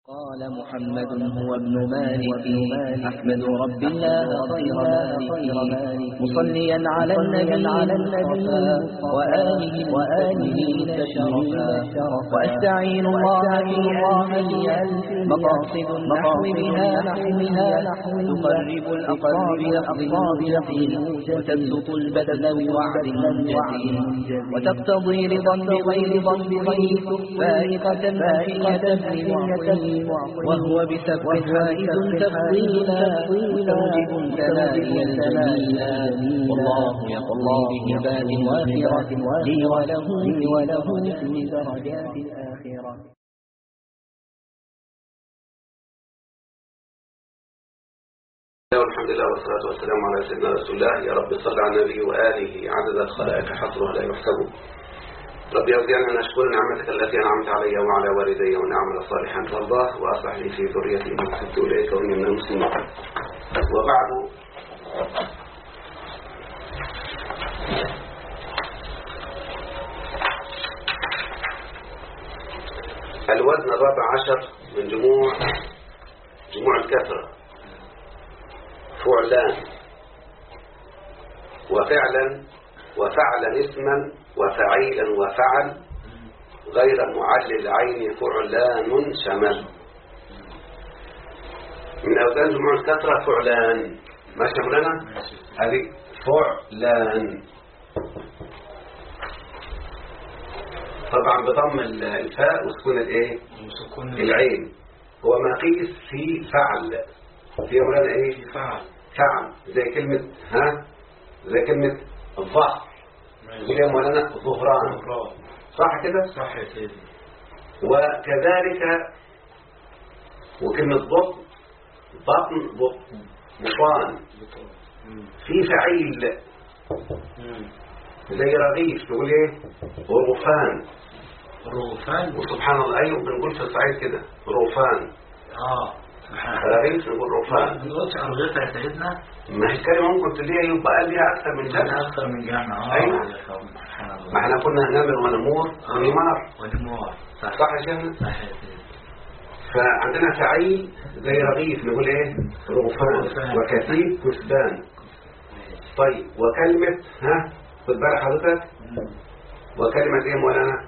قال محمد هو ابن مالك أحمد رب الله خير مالك مصليا على النبي وآله تشرفا وأستعين الله في ألف مقاصد النحو بها تقرب الأقرب بلفظ وتبسط البذل بوعد منجز وتقتضي رضا بغير ضنبه فائقة وهو بسبب حائز تفضيلا توجب تنالي الجميلا والله يقضي بهبات وافرة لي وله في درجات الآخرة. والحمد لله والصلاة والسلام على سيدنا رسول الله. يا رب صل على النبي وآله عدد الخلائق حصرها لا يحسب. رب أوزعني أن أشكر نعمتك التي أنعمت علي وعلى والدي وأن أعمل صالحا ترضاه وأصلح لي في ذريتي إني تبت إليك وإني من المسلمين. وبعد، الوزن الرابع عشر من جموع الكثرة: فعلان وفعلا اسما وفعيلا وفعل غير معلل العين فعلان شمل. من أوزان جموع الكثرة فعلان. ما شملنا هذه فعلان، طبعا بضم الفاء وسكون الايه العين. هو مقيس في فعل، في مولانا ايه فعل زي كلمة زي كلمة الظهر، زي مولانا ظهران، صح كده؟ صح يا سيدي. وكذلك وكلمة بطن بطان. في فعيل زي رغيف، تقول ايه غرفان. وسبحان الله، ايوه بنقول في الصعيد كده غرفان. رغيف نقول رغفان. ما نقولش أرغفة يا سيدنا. ما هي الكلمة ممكن تلاقيها يبقى ليها أكثر من جمع. أيوة. ما احنا كنا نمر ونمور ونمار. صح يا شيخنا؟ صح يا سيدي. فعندنا فعيل زي رغيف نقول ايه رغفان، وكثيب كثبان. طيب وكلمة خد بالك حضرتك، وكلمة ايه مولانا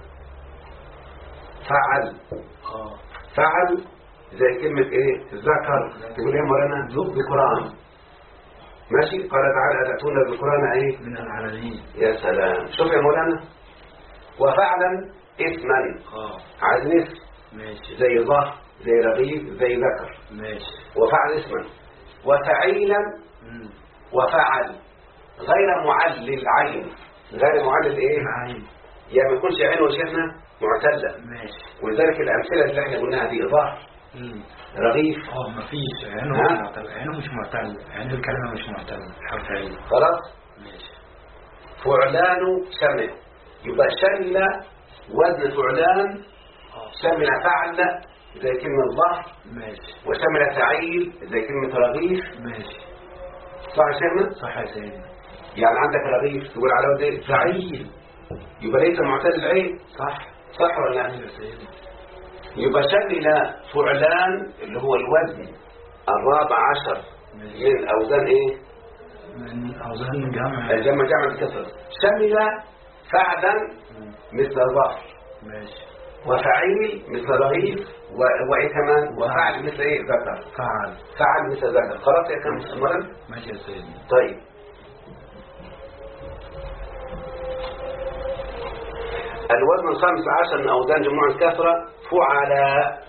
فعل زي كلمة ايه ذكر، تقول ايه مولانا ذكران. ماشي. قال تعالى أتأتون الذكران ايه من العالمين. يا سلام. شوف يا مولانا، وفعلا اسما عايز اسم زي ظهر زي رغيف زي ذكر. وفعل اسما وفعيلا وفعل غير معلل عين. غير معلل ايه عين، يعني ما يكونش عين وشيخنا معتلة. ولذلك الأمثلة اللي احنا قلناها دي ظهر رغيف مفيش عينه مش معتل، عين الكلمة مش معتل، حرف عين. خلاص. فعلان شمل، يبقى شمل وزن فعلان شمل فعل زي كلمة ظهر، وشمل فعيل زي كلمة رغيف. صح يا سيدنا؟ صح يا سيدنا. يعني عندك رغيف تقول على وزن فعيل، يبقى ليس معتل العين. صح ولا لا يا سيدنا؟ يبقى شمل فعلان اللي هو الوزن الرابع عشر من أوزان ايه من أوزان جمع الكسر. شمل فعلا مثل ظهر، وفعيل مثل رغيف، وايه كمان وفعل مثل ايه ذكر. فعل مثل ذكر. خلاص يا كم مرة. ماشي يا سيدي. طيب الوزن الخامس عشر من أوزان جموع الكثرة فعلاء.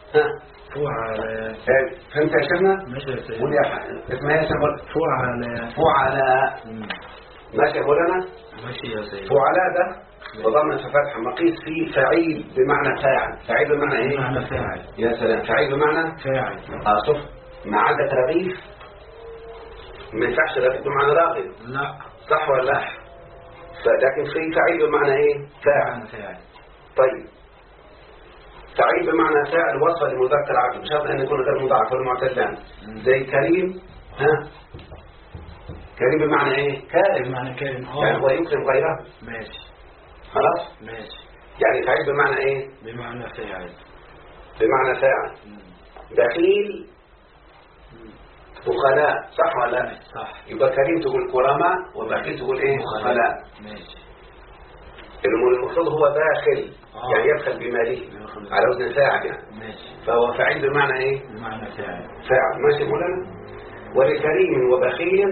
فهمت يا شيخنا؟ ماشي يا سيدي. قول يا اسمها يا شيخنا فعلاء. ماشي يا مولانا. ماشي يا سيدي. فعلاء ده وضمن فتح مقيس فيه فعيل بمعنى فاعل. فعيل بمعنى ايه؟ بمعنى فاعل. يا سلام. فعيل بمعنى فاعل. شوف، ما عندك رغيف ما ينفعش رغيف بمعنى راغب. لا. صح ولا لا؟ لكن في فعيل بمعنى ايه؟ فاعل. طيب فعيل بمعنى فاعل وصف لمذكر عقل بشرط ان يكون غير مضاعف ولا معتلان. زي كريم. كريم بمعنى ايه؟ كارم. بمعنى كارم. يعني هو يكرم غيره. خلاص. يعني فعيل بمعنى ايه؟ بمعنى فاعل. بخيل بخلاء، صح ولا لا؟ صح. يبقى كريم تقول كرماء، وبخيل تقول ايه؟ بخلاء. ماشي. المقصود هو باخل، يعني يبخل بماله على وزن فاعل يعني. ماشي. فهو فاعل بمعنى ايه؟ بمعنى فاعل. ماشي مولانا. ولكريم وبخيل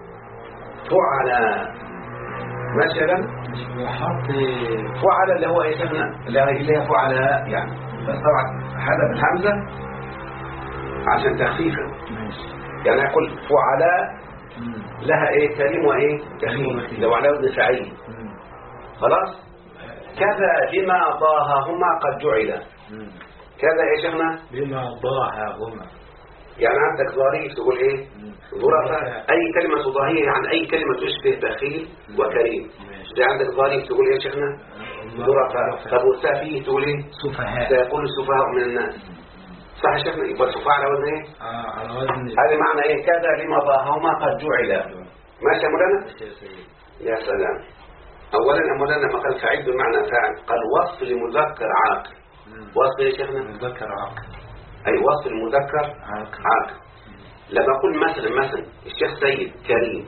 فعل مثلا. مش بيحط فعل اللي هو ايه شيخنا؟ اللي هي فعل يعني، بس طبعا حذف الهمزه عشان تخفيفا. ماشي. يعني اقول فعل لها ايه؟ كريم وايه؟ بخيل لو على وزن فعيل. خلاص. كذا لما ضاههما قد جعل. كذا ايه شيخنا؟ لما ضاههما، يعني عندك ظريف تقول ايه؟ ظرفاء. اي كلمه تضاهيه عن اي كلمه تشبه بخيل وكريم. زي عندك ظريف تقول ايه شيخنا؟ ظرفاء. طب والسفيه تقول ايه؟ سفهاء. سيقول السفهاء من الناس. صح يا شيخنا؟ يبقى السفهاء على وزن ايه؟ على وزن. هذا معنى ايه؟ كذا لما ضاههما قد جعل. ماشي يا مولانا؟ يا سلام. اولا يا مولانا لما قال فاعل بمعنى فاعل قال وصف لمذكر عاقل. وصف ايه يا شيخنا؟ مذكر عاقل. اي وصف المذكر عاقل. لما اقول مثلا الشيخ سيد كريم،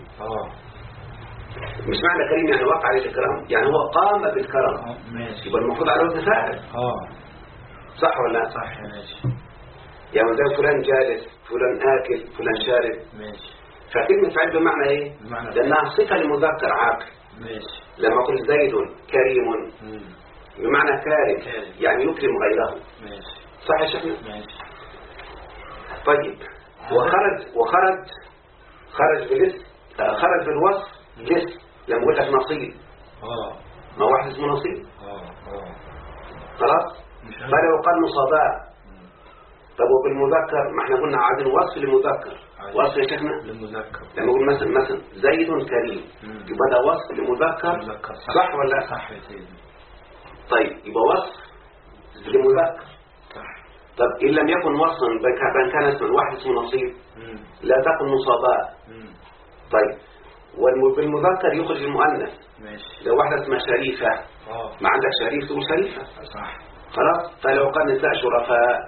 مش معنى كريم يعني وقع عليه الكرم، يعني هو قام بالكرم. ماشي. يبقى المفروض على وزن فاعل. صح ولا لا؟ صح. ماشي. يعني زي فلان جالس، فلان آكل، فلان شارب. ماشي. فكلمة فاعل بمعنى ايه؟ لأنها صفة لمذكر عاقل. ماشي. لما أقول زيد كريم بمعنى كارم، يعني يكرم غيره. ماشي. صح يا شيخنا؟ ماشي. طيب. خرج بالوصف جسم. لما قلت لك نصيب، ما واحد اسمه نصيب. خلاص. فلو قال نصباء. طب وبالمذكر ما احنا قلنا عايزين وصف لمذكر. وصف يا شيخنا للمذكر. لما نقول مثلا زيد كريم، يبقى ده وصف لمذكر. صح ولا؟ صح يا سيدي. طيب يبقى وصف لمذكر. صح. طب إن لم يكن وصفا بان كان اسم واحد اسمه نصيب، لا تقل نصباء. طيب وبالمذكر يخرج المؤنث. ماشي. لو واحدة اسمها شريفة، ما عندك شريف تقول شريفة. صح. خلاص. فلو قال نساء شرفاء.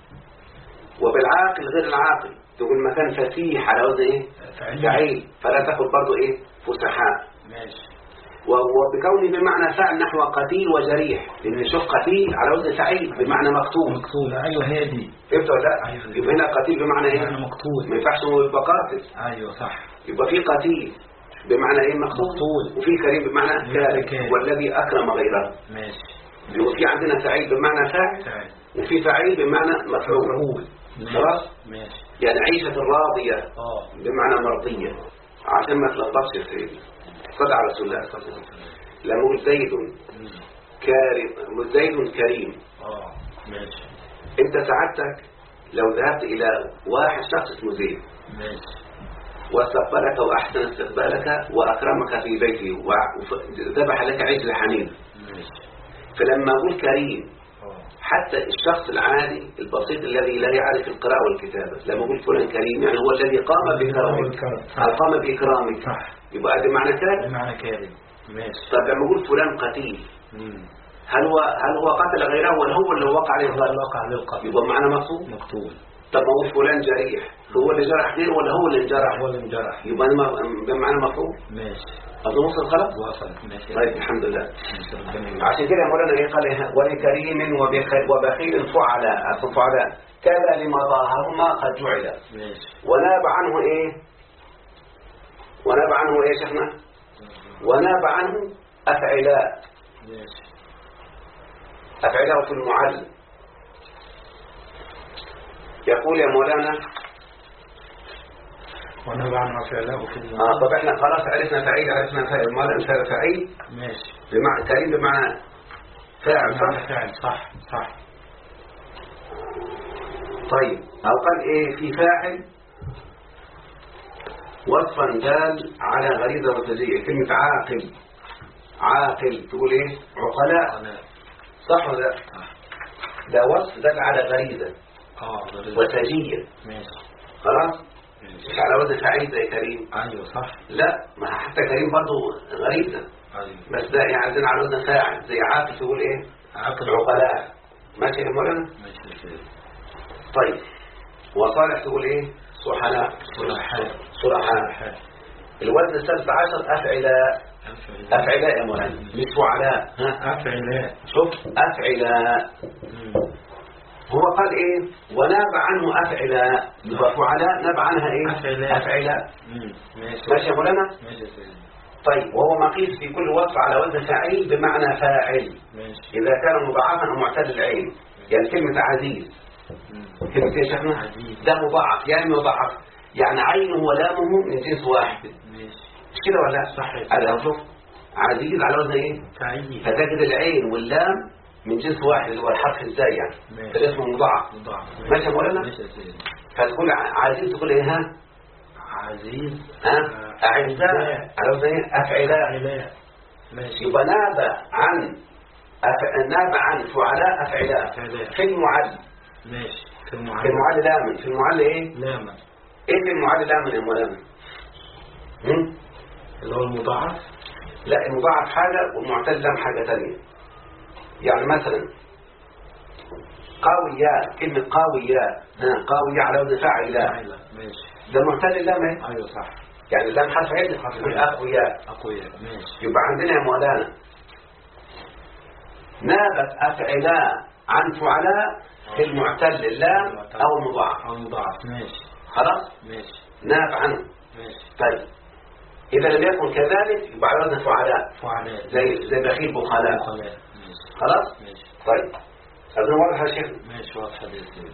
وبالعاقل غير العاقل تقول مكان فسيح على وزن ايه؟ فعيل. فلا تقل برضو ايه؟ فسحاء. ماشي. وبكونه بمعنى فعل نحو قتيل وجريح، لان نشوف قتيل على وزن فعيل بمعنى مقتول. مقتول. ايوه هي دي. فهمت ولا لا؟ أيوة. يبقى هنا قتيل بمعنى ايه؟ بمعنى مقتول. ما ينفعش يبقى قاتل. ايوه صح. يبقى في قتيل بمعنى ايه؟ مقتول. وفي كريم بمعنى كارم، والذي اكرم غيره. ماشي. يبقى في عندنا فعيل بمعنى فاعل، وفي فعيل بمعنى مفعول. خلاص. ماشي. يعني عيشة راضية بمعنى مرضية، عشان ما تلخبطش يا سيدي. صلى على رسول الله صلى الله عليه وسلم. لما يقول زيد كريم، زيد كريم. ماشي. انت سعادتك لو ذهبت الى واحد شخص اسمه زيد، ماشي، واستقبلك واحسن استقبالك واكرمك في بيته وذبح لك عجل حنين، ماشي. فلما اقول كريم حتى الشخص العادي البسيط الذي لا يعرف القراءة والكتابة لما اقول فلان كريم يعني هو الذي قام بكرمك أو قام بإكرامك، يبقى هذا معنى كريم. معنى كريم. ماشي. طب لما اقول فلان قتيل هل هو قتل غيره ولا هو اللي وقع عليه القتل؟ يبقى معنى مقتول. طب ما اقول فلان جريح هو اللي جرح غيره ولا هو اللي انجرح؟ هو اللي انجرح. يبقى بمعنى مفعول. ماشي. أظن وصل خلاص؟ وصل. ماشي. طيب الحمد لله. عشان كده مولانا ايه قال ولكريم وبخيل فعلاء كذا لما ظاهرهما قد جعل. ماشي. وناب عنه ايه؟ وناب عنه ايه شيخنا؟ وناب عنه أفعلاء. ماشي. أفعلاء في المعلم. يقول يا مولانا وناب عنه أفعلاء في المعلم. طب احنا خلاص عرفنا فعيل عرفنا فاعل مال فعيل. ماشي. بمعنى كريم بمعنى فاعل صح؟ فاعل صح. طيب أو قال ايه في فاعل وصفا دال على غريزة وتزيع. كلمة عاقل تقول ايه؟ عقلاء. صح ولا لا؟ ده وصف دال على غريزة وتزيع. ماشي. خلاص؟ مش على وزن فاعل زي كريم. ايوه صح. لا ما حتى كريم برضه غريزة. ايوه. بس ده يعني عايزين على وزن فاعل زي عاقل تقول ايه؟ عاقل. عقلاء. ماشي يا مولانا؟ ماشي. طيب وصالح تقول ايه؟ صحناء. صلحاء. الوزن السادس عشر أفعلاء. أفعلاء يا مولانا مش فعلاء. أفعلاء. شوف أفعلاء. هو قال ايه؟ وناب عنه أفعلاء. يبقى فعلاء ناب عنها ايه؟ أفعلاء. ماشي يا مولانا. طيب وهو مقيس في كل وصف على وزن فاعل بمعنى فاعل إذا كان مضاعفا أو معتل العين. يعني كلمة عزيز، كلمة يا شيخنا ده مضاعف، يعني مضاعف يعني عينه ولامه من جنس واحد. مش كده ولا؟ صحيح. على شوف عزيز على وزن ايه؟ فاعل. فتجد العين واللام من جنس واحد اللي هو الحرف ازاي يعني فالاسم مضاعف. ماشي يا مولانا. فتقول عزيز تقول ايه؟ ها عزيز. أعزاء على وزن ايه؟ أفعلاء. ماشي. يبقى ناب عن فعلاء أفعلاء. في المعل. ماشي. في المعل لامن. في المعل ايه؟ لامن. ايه في المعل لامن يا مولانا؟ اللي هو المضاعف. لا المضاعف حاجة والمعتل لام حاجة تانية. يعني مثلا قاوية، كلمة قاوية قاوية على وزن فاعلاء. ماشي. ده معتل اللام ايه؟ ايوه صح. يعني اللام حرف عدل. أقوياء. ماشي. يبقى عندنا يا مولانا نابت أفعلاء عن فعلاء في المعتل اللام أو المضاعف. ماشي. خلاص. ماشي. ناب عنه. ماشي. طيب إذا لم يكن كذلك يبقى على وزن فعلاء. زي بخيل بخلاء. خلاص. ماشي. طيب أظن واضح يا شيخ. ماشي واضح يا سيدي.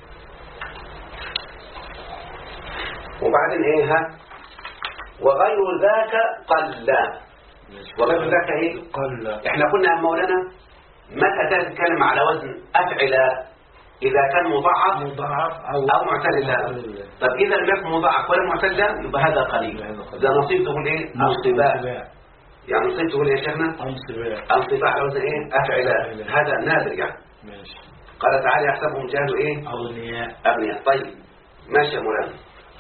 وبعدين ايه؟ ها وغير ذاك قل. وغير ذاك ايه؟ قل. احنا كنا يا مولانا متى تتكلم على وزن أفعلاء؟ إذا كان مضاعف أو معتل اللام. طب إذا لم يكن مضاعف ولا معتل اللام يبقى هذا قليل. ده نصيب تقول إيه؟ انصباء. يعني نصيب تقول إيه يا شيخنا؟ انصباء على وزن إيه؟ أفعلاء. هذا نادر يعني. ماشي. قال تعالى يحسبهم جهل إيه؟ أغنياء. طيب ماشي يا مولانا.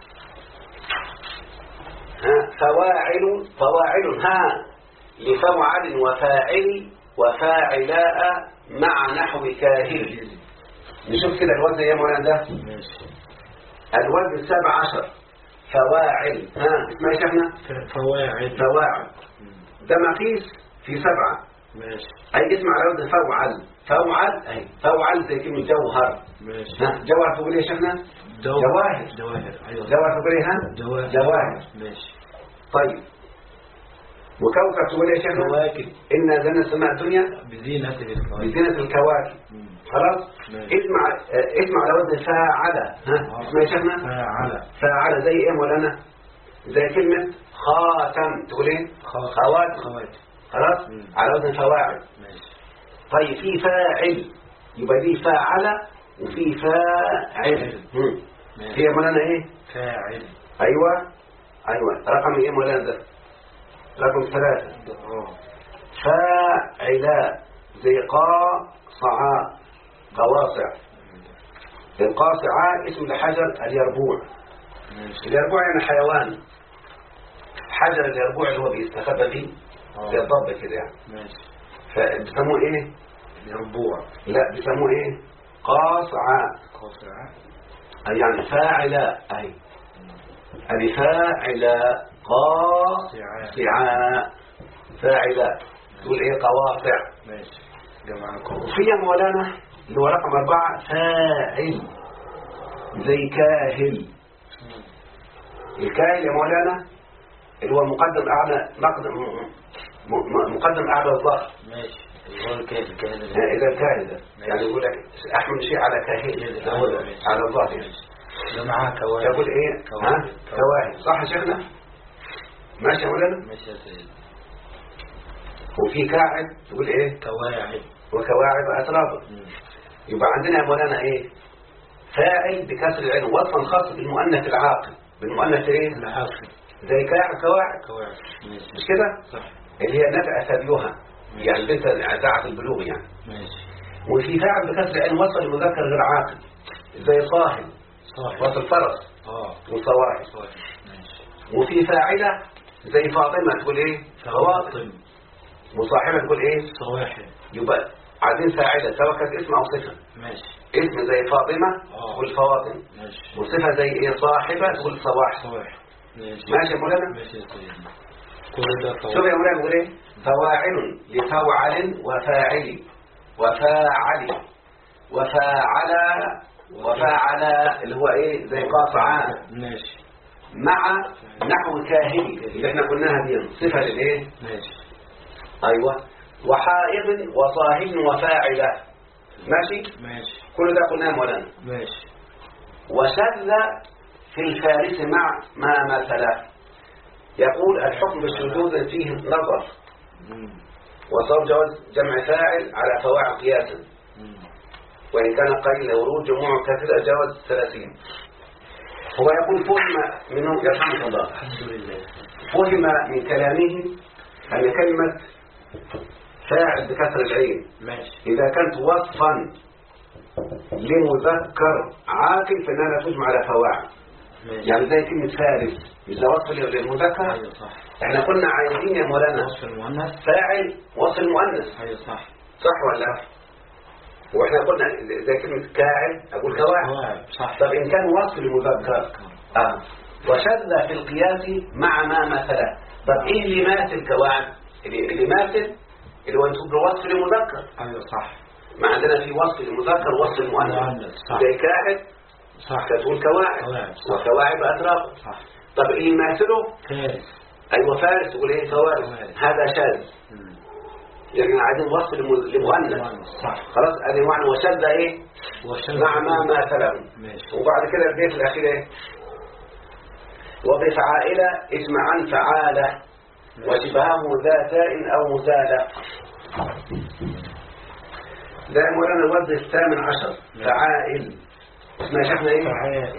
فواعل لفوعل وفاعل وفاعلاء مع نحو كاهل. نشوف كده الوزن يا مولانا ده. الوزن 17 فواعل. اسمها يا شيخنا؟ فواعل. ده مقيس في 7. ماشي. اي اسم على وزن فوعل زي كلمة جوهر. ماشي. جوهر تقول ايه يا شيخنا؟ جواهر. ايوه. جوهر تقول ايه؟ جواهر. ماشي. طيب وكوكب تقول ايه يا شيخنا؟ كواكب. إنا زينا السماء الدنيا بزينة الكواكب. خلاص. اسم على وزن فاعل. اسمها يا شيخنا؟ فاعل زي ايه مولانا؟ زي كلمة خاتم تقول ايه؟ خواتم. خلاص. على وزن فواعل. طيب في فاعل يبقى دي فاعل وفي فاعل. هي مولانا ايه؟ فاعل. ايوه رقم ايه مولانا ده؟ رقم 3. فاعلاء زي قاصعاء قواصع. القاصعاء اسم لحجر اليربوع. اليربوع يعني حيوان. حجر اليربوع اللي هو بيستخبى فيه زي الضب كده يعني. فبيسموه ايه؟ يربوع. لا بيسموه ايه؟ قاصعاء. يعني فاعلاء. أي فاعلاء قاصعاء. فاعلاء تقول ايه؟ قواصع. ماشي. جماعكم. وفي مولانا اللي هو رقم 4 فاعل زي كاهل. الكاهل يا مولانا اللي هو مقدم أعلى الظهر. ماشي. اللي هو الكاهل. إذا الكاهل يعني يقول لك أحمل شيء على كاهل على الظهر يعني. جماعة كواهل. يقول إيه؟ كواهل. صح يا شيخنا؟ ماشي يا مولانا؟ ماشي يا سيدي. وفي كاعد تقول إيه؟ كواعد. وكواعد وأترابا. يبقى عندنا يا مولانا إيه؟ فاعل بكسر العين وصفا خاص بالمؤنث العاقل. بالمؤنث إيه؟ العاقل. زي كواعد. مش كده؟ صح. اللي هي نفع ثديها يعني البنت دعت البلوغ يعني. ماشي. وفي فاعل بكسر العين وصل المذكر غير عاقل زي صاحب. وصل فرس. وصواحب. ماشي. وفي فاعلة زي فاطمة تقول ايه؟ فواطم. وصاحبة تقول ايه؟ صواحب. يبقى عايزين فاعلة سواء كانت اسم او صفة. ماشي. اسم زي فاطمة والفواطم، وصفة زي ايه صاحبة والصواحب. ماشي يا مولانا؟ ماشي يا سيدنا. شوف يا مولانا بيقول ايه؟ فواعل لفوعل وفاعل وفاعل وفاعل اللي هو ايه زي قاطعان. ماشي. مع نحو كاهل اللي احنا قلناها دي صفة للايه؟ ماشي. ايوه. وحائض وصاهب وفاعلة. ماشي. كل ده قلناه مولانا. ماشي. وشذ في الفارس مع ما مثله. يقول الحكم بالشذوذ فيه نظر، وصار جواز جمع فاعل على فواعل قياسا، وإن كان قليل ورود جموع كثيرة جواز 30. هو يقول فهم منه يرحمه الله، فهم من كلامه أن كلمة فاعل بكسر العين إذا كانت وصفا لمذكر عاقل فإنها لا تجمع على فواعل. يعني زي كلمة فارس إذا وصف للمذكر. احنا كنا عايزين يا مولانا وصف المؤنث فاعل وصف المؤنث. ايوه صح. صح ولا؟ واحنا قلنا زي كلمة كاعد أقول كواعد. صح. طب إن كان وصف للمذكر وشذ في القياس مع ما مثله. طب إيه اللي ماثل كواعد؟ اللي ماثل اللي هو ينصب له وصف للمذكر. ايوه صح. ما عندنا في وصف للمذكر وصف المؤنث. زي كاعد صح. كتقول كواعد وكواعد أتراق. صح. طب اللي ماثله فارس. أيوة فارس تقول إيه فوارس. هذا شاذ. يعني عايزين وصف لمؤنث. صح. خلاص ادي معنى وشذ ايه مع ما مثله. وبعد كده البيت الاخير ايه وبفعائل اسم عن فعاله وشبهه ذا تاء او مزاله. ده مولانا الوزن 18 فعائل اسمها شيخنا ايه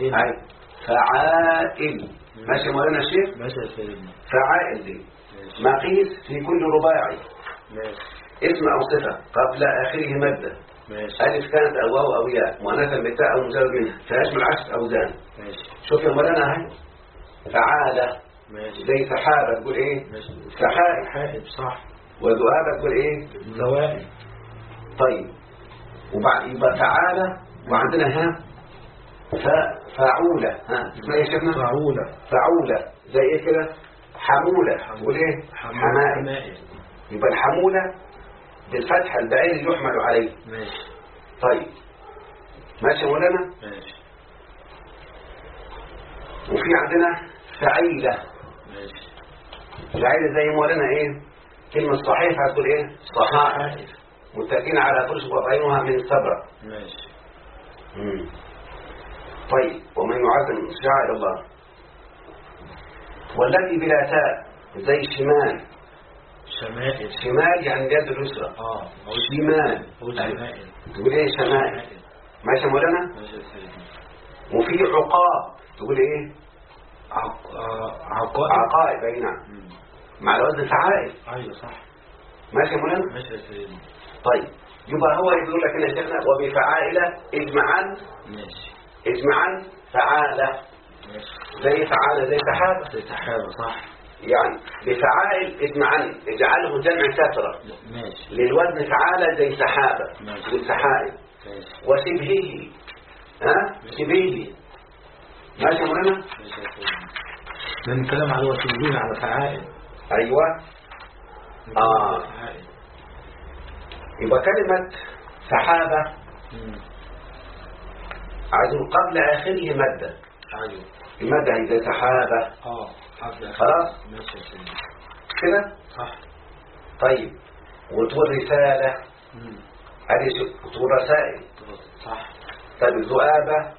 فعائل. ماشي يا مولانا الشيخ. ماشي يا سيدنا. فعائل دي مقيس في كل رباعي اسم أو صفة قبل آخره مادة. ألف كانت أو واو أو ياء مؤنثا بالتاء أو مجرد منها فيشمل 10 أوزان. شوف يا مولانا اهي فعالة زي سحابة تقول إيه سحائب. صح. وذؤابة تقول إيه ذوائب. طيب وبعد يبقى فعالة وعندنا ها فعولة. اسمها إيه شفنا فعولة زي إيه كده حمولة تقول إيه حمائم. يبقى الحمولة بالفتحة البعير اللي يحمل عليه. طيب ماشي مولانا. وفي عندنا فعيلة. فعيلة زي مولانا ايه كلمة صحيفة هتقول ايه صحائف متكئين على فرش وطعينها من صبر. طيب ومن يعظم شعائر الله. والتي بلا تاء زي شمال. شمال يعني اليد اليسرى. شمال تقول ايه شمال. ماشي يا مولانا. وفي عقاب تقول ايه عقائب. اي نعم مع الوزن فعائل. ايوه صح. ماشي يا مولانا. ماشي يا سيدي. طيب يبقى هو يقول لك هنا يا شيخنا وبفعائله اجمعا. اجمعا فعاله زي فعاله زي سحابه. صح. يعني بفعائل اجمعا اجعله جمع كثرة للوزن فعالة زي سحابة والسحائب وشبهه شبهه. ماشي يا مولانا. من كلام على وشبهه على فعائل. ايوه يبقى كلمة سحابة عايزين قبل آخره مادة. المادة هي زي سحابة. خلاص كده. صح. طيب وتقول رسالة هذه تقول رسائل. صح. طيب ذؤابة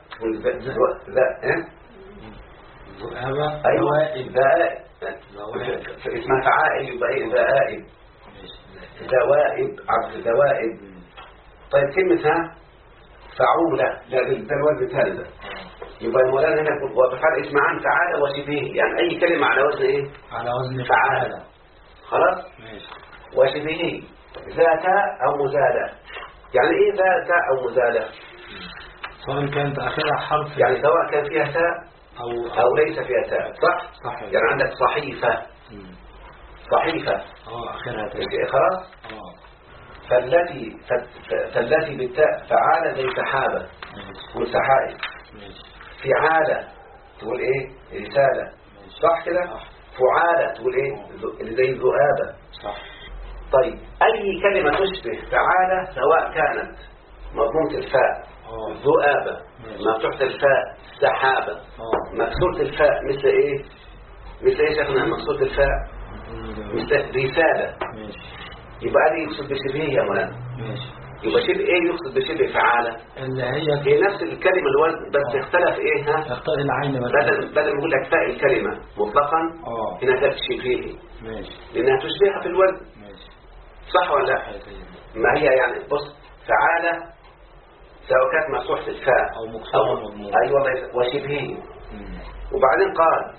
ذؤابة أيوة ذائب اسمها فعائل يبقى ايه ذائب ذوائب عبد ذوائب. طيب كلمة فعولة ده الوزن الثالث. يبقى المولانا هنا يقول وبفعل اسم عن فعالة وشبهه يعني أي كلمة على وزن إيه على وزن فعالة. خلاص وشبهه ذات أو مزالة. يعني إيه ذات أو مزالة سواء كانت آخرها حرف يعني سواء كان فيها تاء أو ليس فيها تاء. صح يعني عندك صحيفة. صحيفة آخرها تاء. خلاص فالتي بالتاء فعالة زي سحابة والسحائب. فعالة تقول ايه رسالة، صح كده؟ فعالة تقول ايه اللي زي ذؤابة. صح. طيب اي كلمة تشبه فعالة سواء كانت مضمومة الفاء ذؤابة، مفتوحة الفاء سحابة، مكسورة الفاء مثل ايه؟ مثل ايه شيخنا مكسورة الفاء؟ مثل رسالة. يبقى دي يقصد بشبهه يا مولانا. يبقى شبه ايه يقصد بشبه فعالة؟ اللي هي نفس الكلمة الوزن بس اختلف ايه ها؟ اختار العين بدل ما اقول لك فاء الكلمة مطلقا هنا تاء شبهه لانها تشبهها في الوزن. صح ولا لا؟ ما هي يعني بص فعالة سواء كانت مفتوحة الفاء او مكسورة ايوه وشبهه. وبعدين قال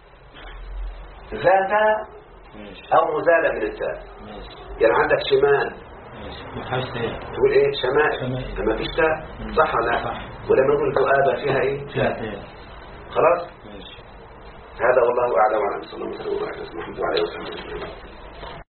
ذات او مزالة من التاء. يعني عندك شمال تقول ايه شمال ما فيش تاء، صح ولا لا؟ ولما نقول ذؤابة فيها ايه؟ خلاص. هذا والله اعلم وعلى صلى الله عليه وسلم وعلى اله وصحبه وسلم.